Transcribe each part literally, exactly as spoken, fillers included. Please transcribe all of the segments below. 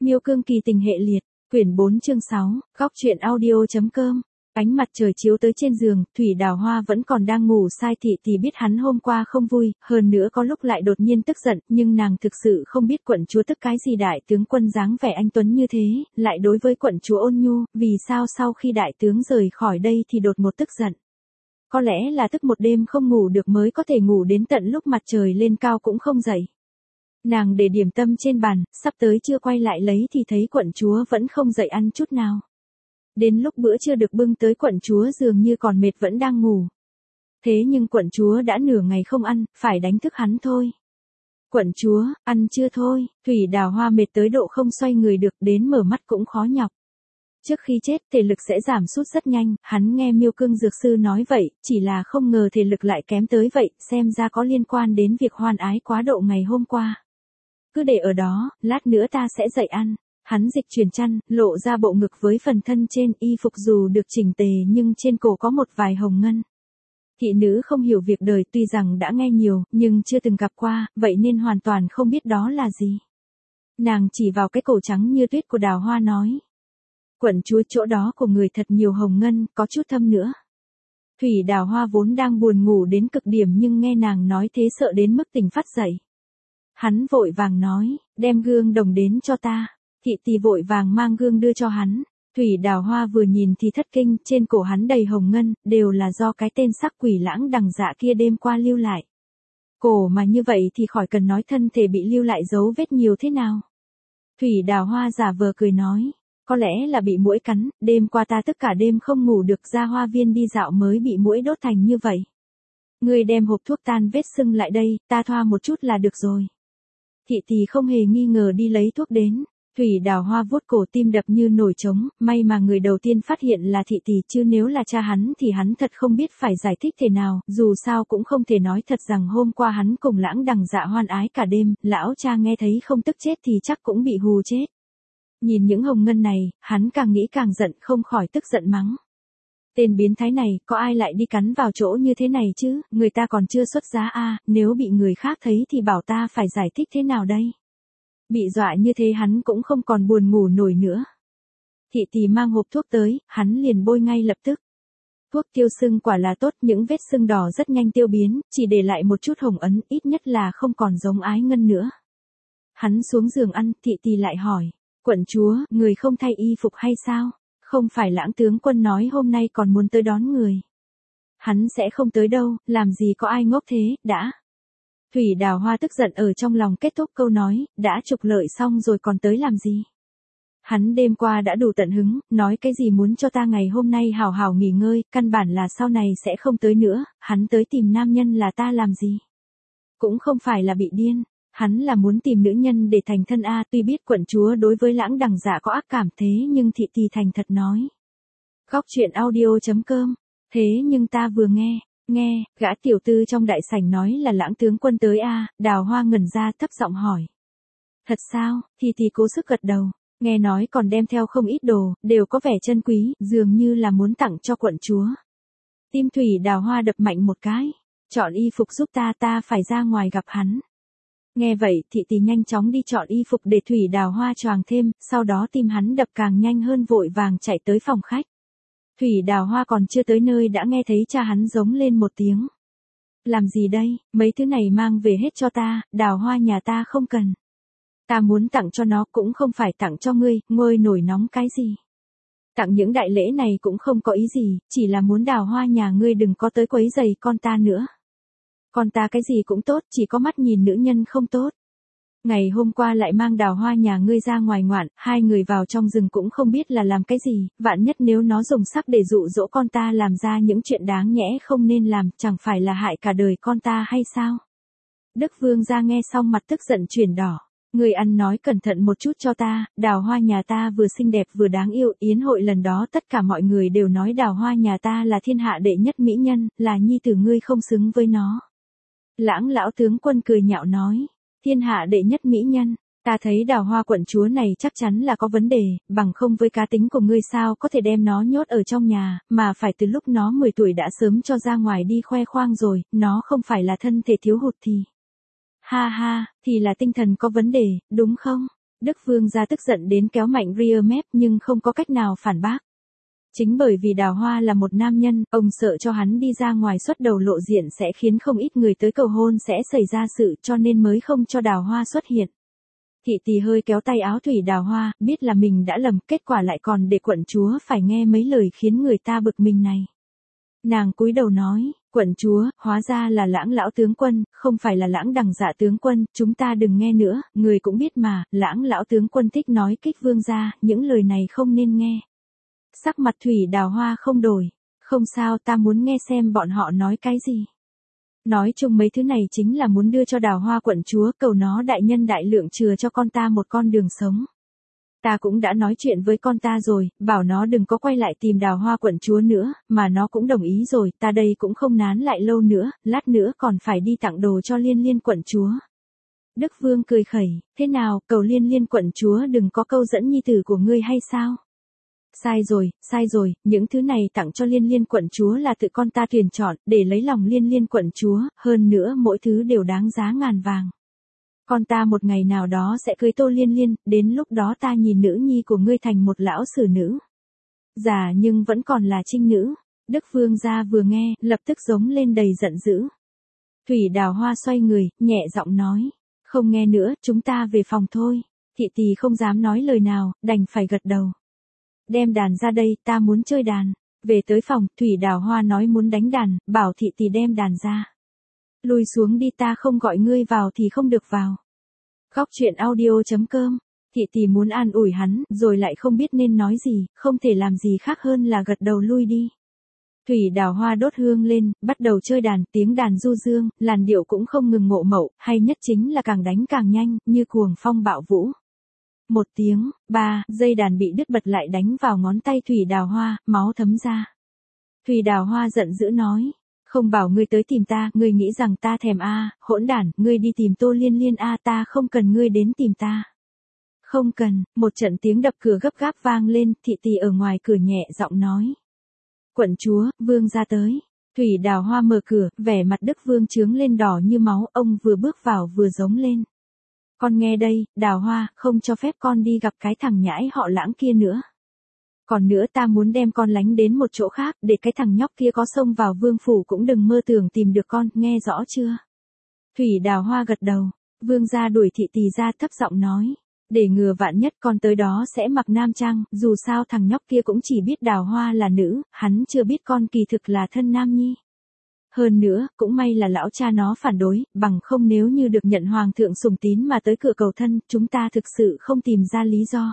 Miêu Cương Kỳ tình hệ liệt, quyển bốn chương sáu, góc truyện audio.com. Ánh mặt trời chiếu tới trên giường, Thủy Đào Hoa vẫn còn đang ngủ sai thị thì biết hắn hôm qua không vui, hơn nữa có lúc lại đột nhiên tức giận, nhưng nàng thực sự không biết quận chúa tức cái gì đại tướng quân dáng vẻ anh tuấn như thế, lại đối với quận chúa ôn nhu, vì sao sau khi đại tướng rời khỏi đây thì đột một tức giận. Có lẽ là tức một đêm không ngủ được mới có thể ngủ đến tận lúc mặt trời lên cao cũng không dậy. Nàng để điểm tâm trên bàn, sắp tới chưa quay lại lấy thì thấy quận chúa vẫn không dậy ăn chút nào. Đến lúc bữa chưa được bưng tới quận chúa dường như còn mệt vẫn đang ngủ. Thế nhưng quận chúa đã nửa ngày không ăn, phải đánh thức hắn thôi. Quận chúa, ăn chưa thôi, Thủy Đào Hoa mệt tới độ không xoay người được, đến mở mắt cũng khó nhọc. Trước khi chết thể lực sẽ giảm sút rất nhanh, hắn nghe Miêu Cương dược sư nói vậy, chỉ là không ngờ thể lực lại kém tới vậy, xem ra có liên quan đến việc hoan ái quá độ ngày hôm qua. Cứ để ở đó, lát nữa ta sẽ dậy ăn. Hắn dịch chuyển chăn, lộ ra bộ ngực với phần thân trên, y phục dù được chỉnh tề nhưng trên cổ có một vài hồng ngân. Thị nữ không hiểu việc đời, tuy rằng đã nghe nhiều, nhưng chưa từng gặp qua, vậy nên hoàn toàn không biết đó là gì. Nàng chỉ vào cái cổ trắng như tuyết của Đào Hoa nói. Quận chúa, chỗ đó của người thật nhiều hồng ngân, có chút thâm nữa. Thủy Đào Hoa vốn đang buồn ngủ đến cực điểm nhưng nghe nàng nói thế sợ đến mức tỉnh phát dậy. Hắn vội vàng nói, đem gương đồng đến cho ta. Thị tỳ vội vàng mang gương đưa cho hắn. Thủy Đào Hoa vừa nhìn thì thất kinh, trên cổ hắn đầy hồng ngân, đều là do cái tên sắc quỷ lãng đằng dạ kia đêm qua lưu lại. Cổ mà như vậy thì khỏi cần nói thân thể bị lưu lại dấu vết nhiều thế nào. Thủy Đào Hoa giả vờ cười nói, có lẽ là bị muỗi cắn, đêm qua ta tất cả đêm không ngủ được, ra hoa viên đi dạo mới bị muỗi đốt thành như vậy. Ngươi đem hộp thuốc tan vết sưng lại đây, ta thoa một chút là được rồi. Thị tỳ không hề nghi ngờ đi lấy thuốc đến. Thủy Đào Hoa vuốt cổ, tim đập như nổi trống, may mà người đầu tiên phát hiện là thị tỳ, chứ nếu là cha hắn thì hắn thật không biết phải giải thích thế nào, dù sao cũng không thể nói thật rằng hôm qua hắn cùng lãng đằng dạ hoan ái cả đêm, lão cha nghe thấy không tức chết thì chắc cũng bị hù chết. Nhìn những hồng ngân này, hắn càng nghĩ càng giận, không khỏi tức giận mắng. Tên biến thái này, có ai lại đi cắn vào chỗ như thế này chứ, người ta còn chưa xuất giá a, à, nếu bị người khác thấy thì bảo ta phải giải thích thế nào đây? Bị dọa như thế hắn cũng không còn buồn ngủ nổi nữa. Thị tỳ mang hộp thuốc tới, hắn liền bôi ngay lập tức. Thuốc tiêu sưng quả là tốt, những vết sưng đỏ rất nhanh tiêu biến, chỉ để lại một chút hồng ấn, ít nhất là không còn giống ái ngân nữa. Hắn xuống giường ăn, thị tỳ lại hỏi, quận chúa, người không thay y phục hay sao? Không phải lãng tướng quân nói hôm nay còn muốn tới đón người. Hắn sẽ không tới đâu, làm gì có ai ngốc thế, đã. Thủy Đào Hoa tức giận ở trong lòng kết thúc câu nói, đã trục lợi xong rồi còn tới làm gì. Hắn đêm qua đã đủ tận hứng, nói cái gì muốn cho ta ngày hôm nay hào hào nghỉ ngơi, căn bản là sau này sẽ không tới nữa, hắn tới tìm nam nhân là ta làm gì. Cũng không phải là bị điên, hắn là muốn tìm nữ nhân để thành thân a. Tuy biết quận chúa đối với lãng đằng dạ có ác cảm thế nhưng thị tỳ thành thật nói. Góc truyện audio.com, thế nhưng ta vừa nghe. Nghe, gã tiểu tư trong đại sảnh nói là lãng tướng quân tới a. À, Đào Hoa ngẩn ra thấp giọng hỏi. Thật sao, thì thì cố sức gật đầu, nghe nói còn đem theo không ít đồ, đều có vẻ chân quý, dường như là muốn tặng cho quận chúa. Tim Thủy Đào Hoa đập mạnh một cái, chọn y phục giúp ta, ta phải ra ngoài gặp hắn. Nghe vậy, thị tỳ nhanh chóng đi chọn y phục để Thủy Đào Hoa choàng thêm, sau đó tim hắn đập càng nhanh hơn, vội vàng chạy tới phòng khách. Thủy Đào Hoa còn chưa tới nơi đã nghe thấy cha hắn giống lên một tiếng. Làm gì đây, mấy thứ này mang về hết cho ta, Đào Hoa nhà ta không cần. Ta muốn tặng cho nó cũng không phải tặng cho ngươi, ngôi nổi nóng cái gì. Tặng những đại lễ này cũng không có ý gì, chỉ là muốn Đào Hoa nhà ngươi đừng có tới quấy rầy con ta nữa. Con ta cái gì cũng tốt, chỉ có mắt nhìn nữ nhân không tốt. Ngày hôm qua lại mang Đào Hoa nhà ngươi ra ngoài ngoạn, hai người vào trong rừng cũng không biết là làm cái gì, vạn nhất nếu nó dùng sắc để dụ dỗ con ta làm ra những chuyện đáng nhẽ không nên làm, chẳng phải là hại cả đời con ta hay sao? Đức Vương gia nghe xong mặt tức giận chuyển đỏ, người ăn nói cẩn thận một chút cho ta, Đào Hoa nhà ta vừa xinh đẹp vừa đáng yêu, yến hội lần đó tất cả mọi người đều nói Đào Hoa nhà ta là thiên hạ đệ nhất mỹ nhân, là nhi tử ngươi không xứng với nó. Lãng lão tướng quân cười nhạo nói. Thiên hạ đệ nhất mỹ nhân, ta thấy Đào Hoa quận chúa này chắc chắn là có vấn đề, bằng không với cá tính của ngươi sao có thể đem nó nhốt ở trong nhà, mà phải từ lúc nó mười tuổi đã sớm cho ra ngoài đi khoe khoang rồi, nó không phải là thân thể thiếu hụt thì. Ha ha, thì là tinh thần có vấn đề, đúng không? Đức Vương gia tức giận đến kéo mạnh rear mép nhưng không có cách nào phản bác. Chính bởi vì Đào Hoa là một nam nhân, ông sợ cho hắn đi ra ngoài xuất đầu lộ diện sẽ khiến không ít người tới cầu hôn sẽ xảy ra sự cho nên mới không cho Đào Hoa xuất hiện. Thị Tỳ hơi kéo tay áo Thủy Đào Hoa, biết là mình đã lầm, kết quả lại còn để quận chúa phải nghe mấy lời khiến người ta bực mình này. Nàng cúi đầu nói, quận chúa, hóa ra là Lãng lão tướng quân, không phải là Lãng đằng dạ tướng quân, chúng ta đừng nghe nữa, người cũng biết mà, Lãng lão tướng quân thích nói kích vương gia, những lời này không nên nghe. Sắc mặt Thủy Đào Hoa không đổi, không sao, ta muốn nghe xem bọn họ nói cái gì. Nói chung mấy thứ này chính là muốn đưa cho Đào Hoa quận chúa, cầu nó đại nhân đại lượng chừa cho con ta một con đường sống. Ta cũng đã nói chuyện với con ta rồi, bảo nó đừng có quay lại tìm Đào Hoa quận chúa nữa, mà nó cũng đồng ý rồi, ta đây cũng không nán lại lâu nữa, lát nữa còn phải đi tặng đồ cho Liên Liên quận chúa. Đức Vương cười khẩy, thế nào, cầu Liên Liên quận chúa đừng có câu dẫn nhi tử của ngươi hay sao? Sai rồi, sai rồi, những thứ này tặng cho Liên Liên quận chúa là tự con ta tuyển chọn, để lấy lòng Liên Liên quận chúa, hơn nữa mỗi thứ đều đáng giá ngàn vàng. Con ta một ngày nào đó sẽ cưới Tô Liên Liên, đến lúc đó ta nhìn nữ nhi của ngươi thành một lão sử nữ. Già nhưng vẫn còn là trinh nữ. Đức Vương gia vừa nghe, lập tức giống lên đầy giận dữ. Thủy Đào Hoa xoay người, nhẹ giọng nói, không nghe nữa, chúng ta về phòng thôi. Thị Tỳ không dám nói lời nào, đành phải gật đầu. Đem đàn ra đây, ta muốn chơi đàn. Về tới phòng, Thủy Đào Hoa nói muốn đánh đàn, bảo Thị Tỳ đem đàn ra. Lùi xuống đi, ta không gọi ngươi vào thì không được vào. Khóc chuyện audio chấm com. Thị Tỳ muốn an ủi hắn, rồi lại không biết nên nói gì, không thể làm gì khác hơn là gật đầu lui đi. Thủy Đào Hoa đốt hương lên, bắt đầu chơi đàn, tiếng đàn du dương, làn điệu cũng không ngừng ngộ mậu, hay nhất chính là càng đánh càng nhanh, như cuồng phong bạo vũ. Một tiếng, ba, dây đàn bị đứt bật lại đánh vào ngón tay Thủy Đào Hoa, máu thấm ra. Thủy Đào Hoa giận dữ nói, không bảo ngươi tới tìm ta, ngươi nghĩ rằng ta thèm a, à, hỗn đản, ngươi đi tìm Tô Liên Liên a, à, ta không cần ngươi đến tìm ta. Không cần, một trận tiếng đập cửa gấp gáp vang lên, Thị Tỳ ở ngoài cửa nhẹ giọng nói. Quận chúa, vương gia tới. Thủy Đào Hoa mở cửa, vẻ mặt Đức Vương trướng lên đỏ như máu, ông vừa bước vào vừa giống lên. Con nghe đây, Đào Hoa, không cho phép con đi gặp cái thằng nhãi họ Lãng kia nữa. Còn nữa ta muốn đem con lánh đến một chỗ khác, để cái thằng nhóc kia có xông vào vương phủ cũng đừng mơ tưởng tìm được con, nghe rõ chưa? Thủy Đào Hoa gật đầu, vương gia đuổi Thị Tỳ ra thấp giọng nói. Để ngừa vạn nhất con tới đó sẽ mặc nam trang, dù sao thằng nhóc kia cũng chỉ biết Đào Hoa là nữ, hắn chưa biết con kỳ thực là thân nam nhi. Hơn nữa, cũng may là lão cha nó phản đối, bằng không nếu như được nhận hoàng thượng sủng tín mà tới cửa cầu thân, chúng ta thực sự không tìm ra lý do.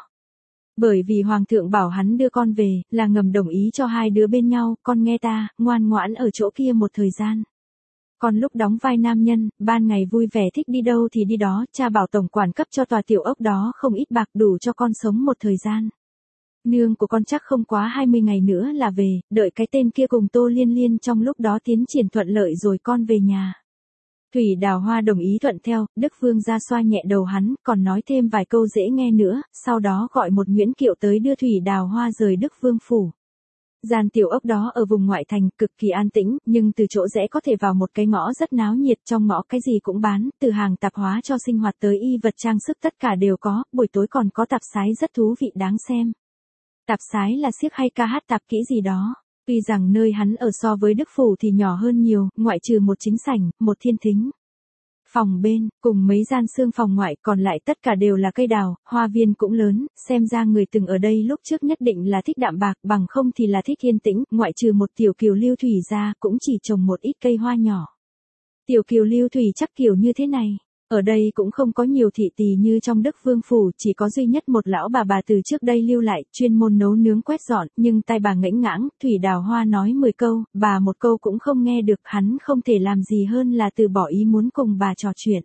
Bởi vì hoàng thượng bảo hắn đưa con về, là ngầm đồng ý cho hai đứa bên nhau, con nghe ta, ngoan ngoãn ở chỗ kia một thời gian. Còn lúc đóng vai nam nhân, ban ngày vui vẻ thích đi đâu thì đi đó, cha bảo tổng quản cấp cho tòa tiểu ốc đó không ít bạc đủ cho con sống một thời gian. Nương của con chắc không quá hai mươi ngày nữa là về, đợi cái tên kia cùng Tô Liên Liên trong lúc đó tiến triển thuận lợi rồi con về nhà. Thủy Đào Hoa đồng ý thuận theo, Đức Vương ra xoa nhẹ đầu hắn, còn nói thêm vài câu dễ nghe nữa, sau đó gọi một Nguyễn Kiệu tới đưa Thủy Đào Hoa rời Đức Vương phủ. Gian tiểu ốc đó ở vùng ngoại thành, cực kỳ an tĩnh, nhưng từ chỗ rẽ có thể vào một cái ngõ rất náo nhiệt, trong ngõ cái gì cũng bán, từ hàng tạp hóa cho sinh hoạt tới y vật trang sức tất cả đều có, buổi tối còn có tạp sái rất thú vị đáng xem. Tạp sái là xiếc hay ca hát tạp kỹ gì đó. Tuy rằng nơi hắn ở so với Đức Phủ thì nhỏ hơn nhiều, ngoại trừ một chính sảnh, một thiên thính. Phòng bên, cùng mấy gian xương phòng ngoại còn lại tất cả đều là cây đào, hoa viên cũng lớn, xem ra người từng ở đây lúc trước nhất định là thích đạm bạc, bằng không thì là thích yên tĩnh, ngoại trừ một tiểu kiều lưu thủy ra, cũng chỉ trồng một ít cây hoa nhỏ. Tiểu kiều lưu thủy chắc kiểu như thế này. Ở đây cũng không có nhiều thị tỳ như trong Đức Vương phủ, chỉ có duy nhất một lão bà bà từ trước đây lưu lại, chuyên môn nấu nướng quét dọn, nhưng tai bà ngãnh ngãng, Thủy Đào Hoa nói mười câu, bà một câu cũng không nghe được, hắn không thể làm gì hơn là từ bỏ ý muốn cùng bà trò chuyện.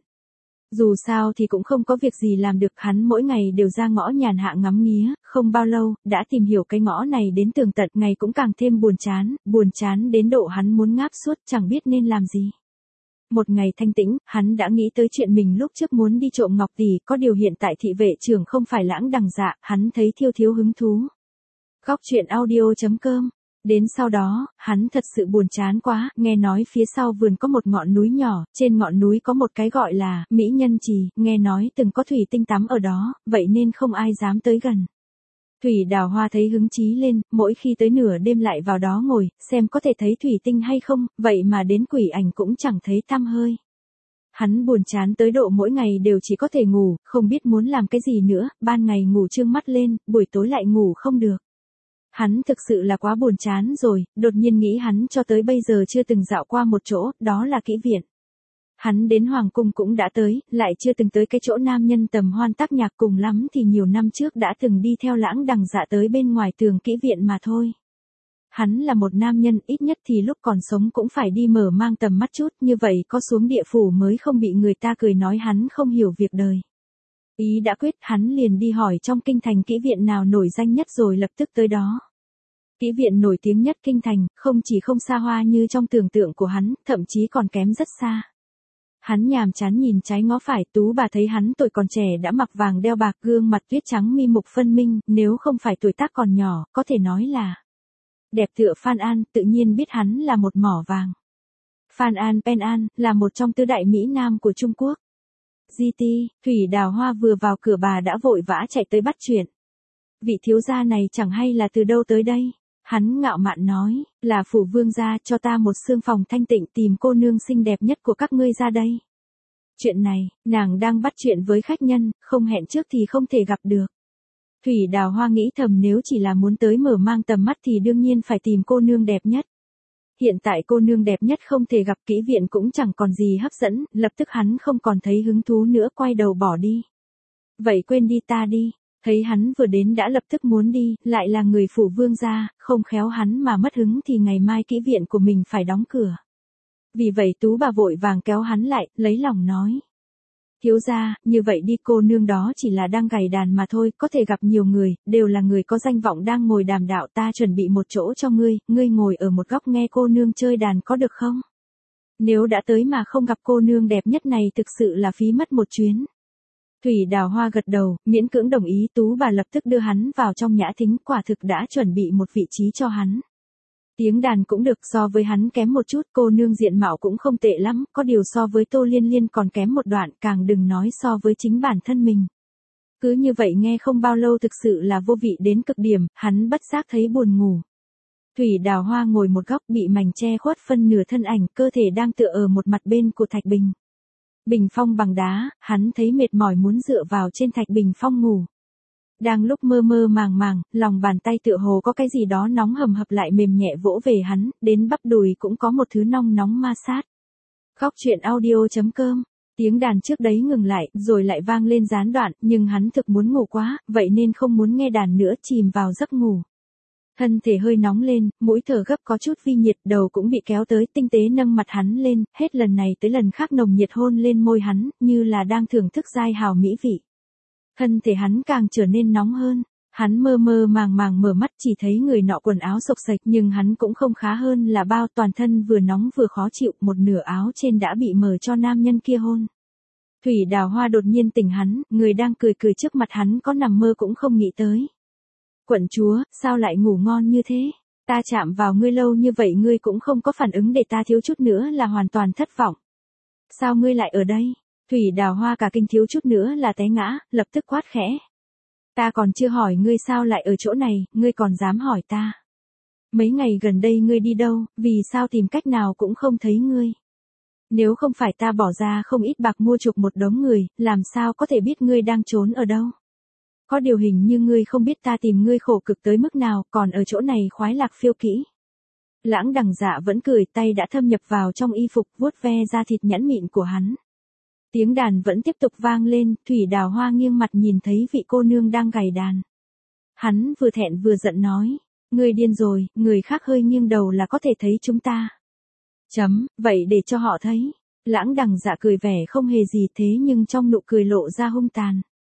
Dù sao thì cũng không có việc gì làm được, hắn mỗi ngày đều ra ngõ nhàn hạ ngắm nghía, không bao lâu, đã tìm hiểu cái ngõ này đến tường tận, ngày cũng càng thêm buồn chán, buồn chán đến độ hắn muốn ngáp suốt, chẳng biết nên làm gì. Một ngày thanh tĩnh, hắn đã nghĩ tới chuyện mình lúc trước muốn đi trộm ngọc tỷ, có điều hiện tại thị vệ trưởng không phải Lãng Đằng Dạ, hắn thấy thiêu thiếu hứng thú. Khóc chuyện audio chấm com Đến sau đó, hắn thật sự buồn chán quá, nghe nói phía sau vườn có một ngọn núi nhỏ, trên ngọn núi có một cái gọi là Mỹ Nhân Trì, nghe nói từng có thủy tinh tắm ở đó, vậy nên không ai dám tới gần. Thủy Đào Hoa thấy hứng chí lên, mỗi khi tới nửa đêm lại vào đó ngồi, xem có thể thấy thủy tinh hay không, vậy mà đến quỷ ảnh cũng chẳng thấy tăm hơi. Hắn buồn chán tới độ mỗi ngày đều chỉ có thể ngủ, không biết muốn làm cái gì nữa, ban ngày ngủ trương mắt lên, buổi tối lại ngủ không được. Hắn thực sự là quá buồn chán rồi, đột nhiên nghĩ hắn cho tới bây giờ chưa từng dạo qua một chỗ, đó là kỹ viện. Hắn đến Hoàng Cung cũng đã tới, lại chưa từng tới cái chỗ nam nhân tầm hoan tác nhạc, cùng lắm thì nhiều năm trước đã từng đi theo Lãng Đằng Dạ tới bên ngoài tường kỹ viện mà thôi. Hắn là một nam nhân, ít nhất thì lúc còn sống cũng phải đi mở mang tầm mắt chút, như vậy có xuống địa phủ mới không bị người ta cười nói hắn không hiểu việc đời. Ý đã quyết, hắn liền đi hỏi trong kinh thành kỹ viện nào nổi danh nhất rồi lập tức tới đó. Kỹ viện nổi tiếng nhất kinh thành, không chỉ không xa hoa như trong tưởng tượng của hắn, thậm chí còn kém rất xa. Hắn nhàm chán nhìn trái ngó phải, Tú bà thấy hắn tuổi còn trẻ đã mặc vàng đeo bạc, gương mặt tuyết trắng mi mục phân minh, nếu không phải tuổi tác còn nhỏ, có thể nói là đẹp tựa Phan An, tự nhiên biết hắn là một mỏ vàng. Phan An Pen An, là một trong tứ đại Mỹ Nam của Trung Quốc. giê tê, Thủy Đào Hoa vừa vào cửa bà đã vội vã chạy tới bắt chuyện. Vị thiếu gia này chẳng hay là từ đâu tới đây? Hắn ngạo mạn nói, là phủ vương gia, cho ta một xương phòng thanh tịnh, tìm cô nương xinh đẹp nhất của các ngươi ra đây. Chuyện này, nàng đang bắt chuyện với khách nhân, không hẹn trước thì không thể gặp được. Thủy Đào Hoa nghĩ thầm nếu chỉ là muốn tới mở mang tầm mắt thì đương nhiên phải tìm cô nương đẹp nhất. Hiện tại cô nương đẹp nhất không thể gặp, kỹ viện cũng chẳng còn gì hấp dẫn, lập tức hắn không còn thấy hứng thú nữa, quay đầu bỏ đi. Vậy quên đi, ta đi. Thấy hắn vừa đến đã lập tức muốn đi, lại là người phủ vương gia, không khéo hắn mà mất hứng thì ngày mai kỹ viện của mình phải đóng cửa. Vì vậy Tú bà vội vàng kéo hắn lại, lấy lòng nói. Thiếu gia, như vậy đi, cô nương đó chỉ là đang gảy đàn mà thôi, có thể gặp nhiều người, đều là người có danh vọng đang ngồi đàm đạo, ta chuẩn bị một chỗ cho ngươi, ngươi ngồi ở một góc nghe cô nương chơi đàn có được không? Nếu đã tới mà không gặp cô nương đẹp nhất này thực sự là phí mất một chuyến. Thủy Đào Hoa gật đầu, miễn cưỡng đồng ý, Tú bà lập tức đưa hắn vào trong nhã thính, quả thực đã chuẩn bị một vị trí cho hắn. Tiếng đàn cũng được, so với hắn kém một chút, cô nương diện mạo cũng không tệ lắm, có điều so với Tô Liên Liên còn kém một đoạn, càng đừng nói so với chính bản thân mình. Cứ như vậy nghe không bao lâu thực sự là vô vị đến cực điểm, hắn bất giác thấy buồn ngủ. Thủy Đào Hoa ngồi một góc bị mảnh che khuất phân nửa thân ảnh, cơ thể đang tựa ở một mặt bên của thạch bình. Bình phong bằng đá, hắn thấy mệt mỏi muốn dựa vào trên thạch bình phong ngủ. Đang lúc mơ mơ màng màng, lòng bàn tay tựa hồ có cái gì đó nóng hầm hập lại mềm nhẹ vỗ về hắn, đến bắp đùi cũng có một thứ nong nóng ma sát. Góc truyện audio chấm com, tiếng đàn trước đấy ngừng lại, rồi lại vang lên gián đoạn, nhưng hắn thực muốn ngủ quá, vậy nên không muốn nghe đàn nữa, chìm vào giấc ngủ. Thân thể hơi nóng lên, mũi thở gấp có chút vi nhiệt, đầu cũng bị kéo tới, tinh tế nâng mặt hắn lên, hết lần này tới lần khác nồng nhiệt hôn lên môi hắn, như là đang thưởng thức giai hào mỹ vị. Thân thể hắn càng trở nên nóng hơn, hắn mơ mơ màng màng mở mắt chỉ thấy người nọ quần áo xộc xệch, nhưng hắn cũng không khá hơn là bao, toàn thân vừa nóng vừa khó chịu, một nửa áo trên đã bị mở cho nam nhân kia hôn. Thủy Đào Hoa đột nhiên tỉnh hắn, người đang cười cười trước mặt hắn có nằm mơ cũng không nghĩ tới. Quận chúa, sao lại ngủ ngon như thế? Ta chạm vào ngươi lâu như vậy ngươi cũng không có phản ứng để ta thiếu chút nữa là hoàn toàn thất vọng. Sao ngươi lại ở đây? Thủy Đào Hoa cả kinh thiếu chút nữa là té ngã, lập tức quát khẽ. Ta còn chưa hỏi ngươi sao lại ở chỗ này, ngươi còn dám hỏi ta. Mấy ngày gần đây ngươi đi đâu, vì sao tìm cách nào cũng không thấy ngươi. Nếu không phải ta bỏ ra không ít bạc mua chuộc một đống người, làm sao có thể biết ngươi đang trốn ở đâu. Có điều hình như ngươi không biết ta tìm ngươi khổ cực tới mức nào, còn ở chỗ này khoái lạc phiêu kỹ. Lãng Đằng Dạ vẫn cười, tay đã thâm nhập vào trong y phục, vuốt ve da thịt nhẵn mịn của hắn. Tiếng đàn vẫn tiếp tục vang lên, Thủy Đào Hoa nghiêng mặt nhìn thấy vị cô nương đang gảy đàn. Hắn vừa thẹn vừa giận nói, ngươi điên rồi, người khác hơi nghiêng đầu là có thể thấy chúng ta. Chấm, vậy để cho họ thấy. Lãng Đằng Dạ cười vẻ không hề gì, thế nhưng trong nụ cười lộ ra hung tàn.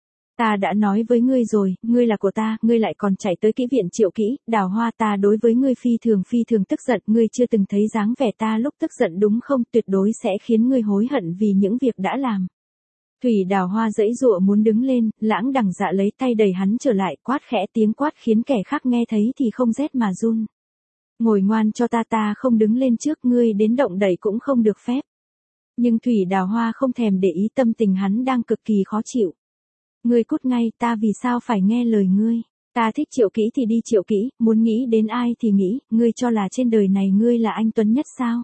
Ta đã nói với ngươi rồi, ngươi là của ta, ngươi lại còn chạy tới kỹ viện Triệu Kỹ, Đào Hoa, ta đối với ngươi phi thường phi thường tức giận, ngươi chưa từng thấy dáng vẻ ta lúc tức giận đúng không, tuyệt đối sẽ khiến ngươi hối hận vì những việc đã làm. Thủy Đào Hoa giãy giụa muốn đứng lên, Lãng Đằng Dạ lấy tay đẩy hắn trở lại, quát khẽ, tiếng quát khiến kẻ khác nghe thấy thì không rét mà run. Ngồi ngoan cho ta, ta không đứng lên trước ngươi, đến động đậy cũng không được phép. Nhưng Thủy Đào Hoa không thèm để ý tâm tình hắn đang cực kỳ khó chịu. Ngươi cút ngay, ta vì sao phải nghe lời ngươi? Ta thích Triệu Kỹ thì đi Triệu Kỹ, muốn nghĩ đến ai thì nghĩ, ngươi cho là trên đời này ngươi là anh tuấn nhất sao?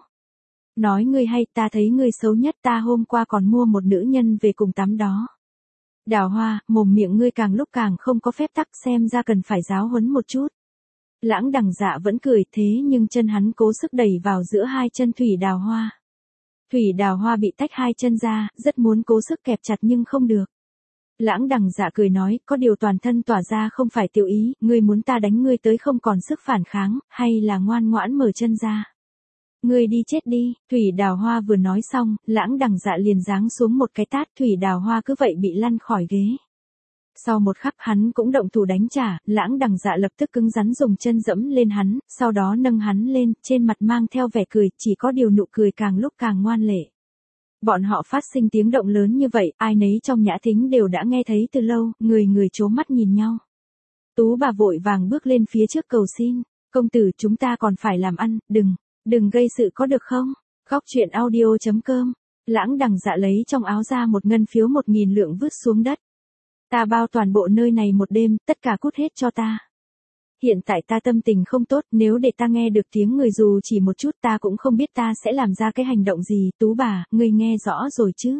Nói ngươi hay, ta thấy ngươi xấu nhất, ta hôm qua còn mua một nữ nhân về cùng tắm đó. Đào Hoa, mồm miệng ngươi càng lúc càng không có phép tắc, xem ra cần phải giáo huấn một chút. Lãng Đằng Dạ vẫn cười, thế nhưng chân hắn cố sức đẩy vào giữa hai chân Thủy Đào Hoa. Thủy Đào Hoa bị tách hai chân ra, rất muốn cố sức kẹp chặt nhưng không được. Lãng Đằng Dạ cười nói, có điều toàn thân tỏa ra không phải tiểu ý, ngươi muốn ta đánh ngươi tới không còn sức phản kháng, hay là ngoan ngoãn mở chân ra. Ngươi đi chết đi, Thủy Đào Hoa vừa nói xong, Lãng Đằng Dạ liền giáng xuống một cái tát, Thủy Đào Hoa cứ vậy bị lăn khỏi ghế. Sau một khắc hắn cũng động thủ đánh trả, Lãng Đằng Dạ lập tức cứng rắn dùng chân dẫm lên hắn, sau đó nâng hắn lên, trên mặt mang theo vẻ cười, chỉ có điều nụ cười càng lúc càng ngoan lệ. Bọn họ phát sinh tiếng động lớn như vậy, ai nấy trong nhã thính đều đã nghe thấy từ lâu, người người trố mắt nhìn nhau. Tú bà vội vàng bước lên phía trước cầu xin, công tử chúng ta còn phải làm ăn, đừng, đừng gây sự có được không? Góc truyện audio chấm com. Lãng Đằng Dạ lấy trong áo ra một ngân phiếu một nghìn lượng vứt xuống đất. Ta bao toàn bộ nơi này một đêm, tất cả cút hết cho ta. Hiện tại ta tâm tình không tốt, nếu để ta nghe được tiếng người dù chỉ một chút ta cũng không biết ta sẽ làm ra cái hành động gì. Tú bà, ngươi nghe rõ rồi chứ?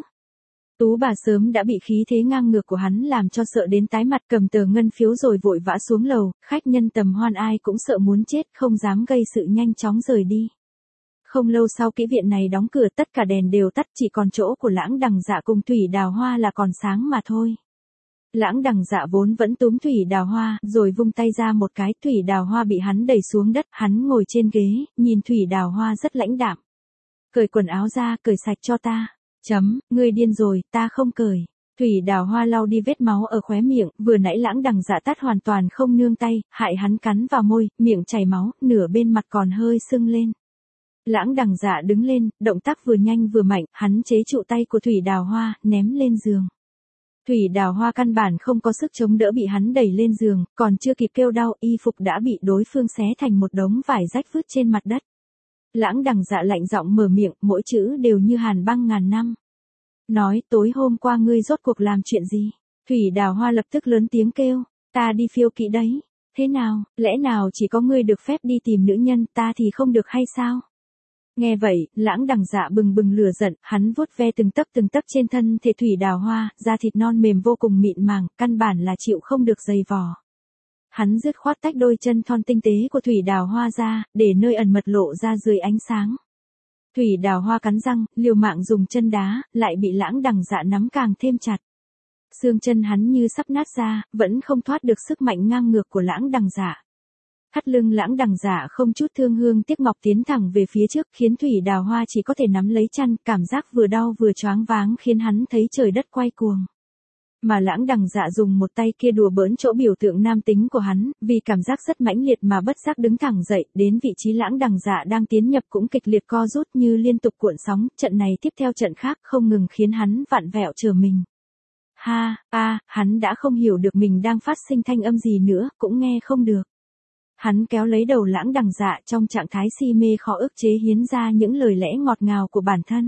Tú bà sớm đã bị khí thế ngang ngược của hắn làm cho sợ đến tái mặt, cầm tờ ngân phiếu rồi vội vã xuống lầu, khách nhân tầm hoan ai cũng sợ muốn chết, không dám gây sự, nhanh chóng rời đi. Không lâu sau kỹ viện này đóng cửa, tất cả đèn đều tắt, chỉ còn chỗ của Lãng Đằng Dạ cùng Thủy Đào Hoa là còn sáng mà thôi. Lãng Đằng Dạ vốn vẫn túm Thủy Đào Hoa, rồi vung tay ra một cái, Thủy Đào Hoa bị hắn đẩy xuống đất, hắn ngồi trên ghế, nhìn Thủy Đào Hoa rất lãnh đạm. Cởi quần áo ra, cởi sạch cho ta. Chấm, ngươi điên rồi, ta không cởi. Thủy Đào Hoa lau đi vết máu ở khóe miệng, vừa nãy Lãng Đằng Dạ tát hoàn toàn không nương tay, hại hắn cắn vào môi, miệng chảy máu, nửa bên mặt còn hơi sưng lên. Lãng Đằng Dạ đứng lên, động tác vừa nhanh vừa mạnh, hắn chế trụ tay của Thủy Đào Hoa, ném lên giường. Thủy Đào Hoa căn bản không có sức chống đỡ, bị hắn đẩy lên giường, còn chưa kịp kêu đau, y phục đã bị đối phương xé thành một đống vải rách vứt trên mặt đất. Lãng Đằng Dạ lạnh giọng mở miệng, mỗi chữ đều như hàn băng ngàn năm. Nói, tối hôm qua ngươi rốt cuộc làm chuyện gì? Thủy Đào Hoa lập tức lớn tiếng kêu, ta đi phiêu kỵ đấy. Thế nào, lẽ nào chỉ có ngươi được phép đi tìm nữ nhân, ta thì không được hay sao? Nghe vậy, Lãng Đằng Dạ bừng bừng lửa giận, hắn vuốt ve từng tấc từng tấc trên thân thể Thủy Đào Hoa, da thịt non mềm vô cùng mịn màng, căn bản là chịu không được giày vò. Hắn dứt khoát tách đôi chân thon tinh tế của Thủy Đào Hoa ra, để nơi ẩn mật lộ ra dưới ánh sáng. Thủy Đào Hoa cắn răng, liều mạng dùng chân đá, lại bị Lãng Đằng Dạ nắm càng thêm chặt. Xương chân hắn như sắp nát ra, vẫn không thoát được sức mạnh ngang ngược của Lãng Đằng Dạ. Thắt lưng Lãng Đằng Dạ không chút thương hương tiếc ngọc tiến thẳng về phía trước, khiến Thủy Đào Hoa chỉ có thể nắm lấy chăn, cảm giác vừa đau vừa choáng váng khiến hắn thấy trời đất quay cuồng. Mà Lãng Đằng Dạ dùng một tay kia đùa bỡn chỗ biểu tượng nam tính của hắn, vì cảm giác rất mãnh liệt mà bất giác đứng thẳng dậy, đến vị trí Lãng Đằng Dạ đang tiến nhập cũng kịch liệt co rút như liên tục cuộn sóng, trận này tiếp theo trận khác không ngừng khiến hắn vặn vẹo trở mình. Ha, a, hắn đã không hiểu được mình đang phát sinh thanh âm gì nữa, cũng nghe không được. Hắn kéo lấy đầu Lãng Đằng Dạ trong trạng thái si mê khó ức chế hiến ra những lời lẽ ngọt ngào của bản thân.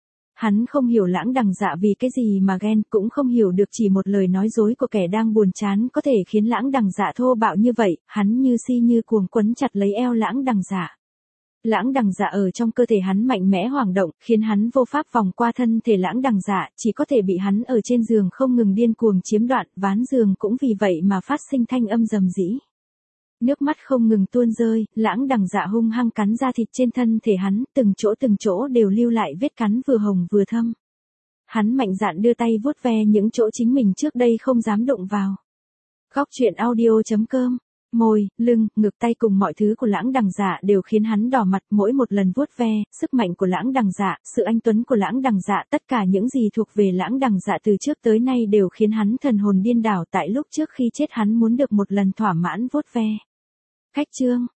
Hắn không hiểu Lãng Đằng Dạ vì cái gì mà ghen, cũng không hiểu được chỉ một lời nói dối của kẻ đang buồn chán có thể khiến Lãng Đằng Dạ thô bạo như vậy, hắn như si như cuồng quấn chặt lấy eo Lãng Đằng Dạ. Lãng Đằng Dạ ở trong cơ thể hắn mạnh mẽ hoảng động, khiến hắn vô pháp vòng qua thân thể Lãng Đằng Dạ, chỉ có thể bị hắn ở trên giường không ngừng điên cuồng chiếm đoạt, ván giường cũng vì vậy mà phát sinh thanh âm rầm rĩ. Nước mắt không ngừng tuôn rơi, Lãng Đằng Dạ hung hăng cắn da thịt trên thân thể hắn, từng chỗ từng chỗ đều lưu lại vết cắn vừa hồng vừa thâm. Hắn mạnh dạn đưa tay vuốt ve những chỗ chính mình trước đây không dám đụng vào. Góc truyện audio chấm com. Môi, lưng, ngực, tay cùng mọi thứ của Lãng Đằng Dạ đều khiến hắn đỏ mặt mỗi một lần vuốt ve, sức mạnh của Lãng Đằng Dạ, sự anh tuấn của Lãng Đằng Dạ, tất cả những gì thuộc về Lãng Đằng Dạ từ trước tới nay đều khiến hắn thần hồn điên đảo. Tại lúc trước khi chết hắn muốn được một lần thỏa mãn vuốt ve. Khách chương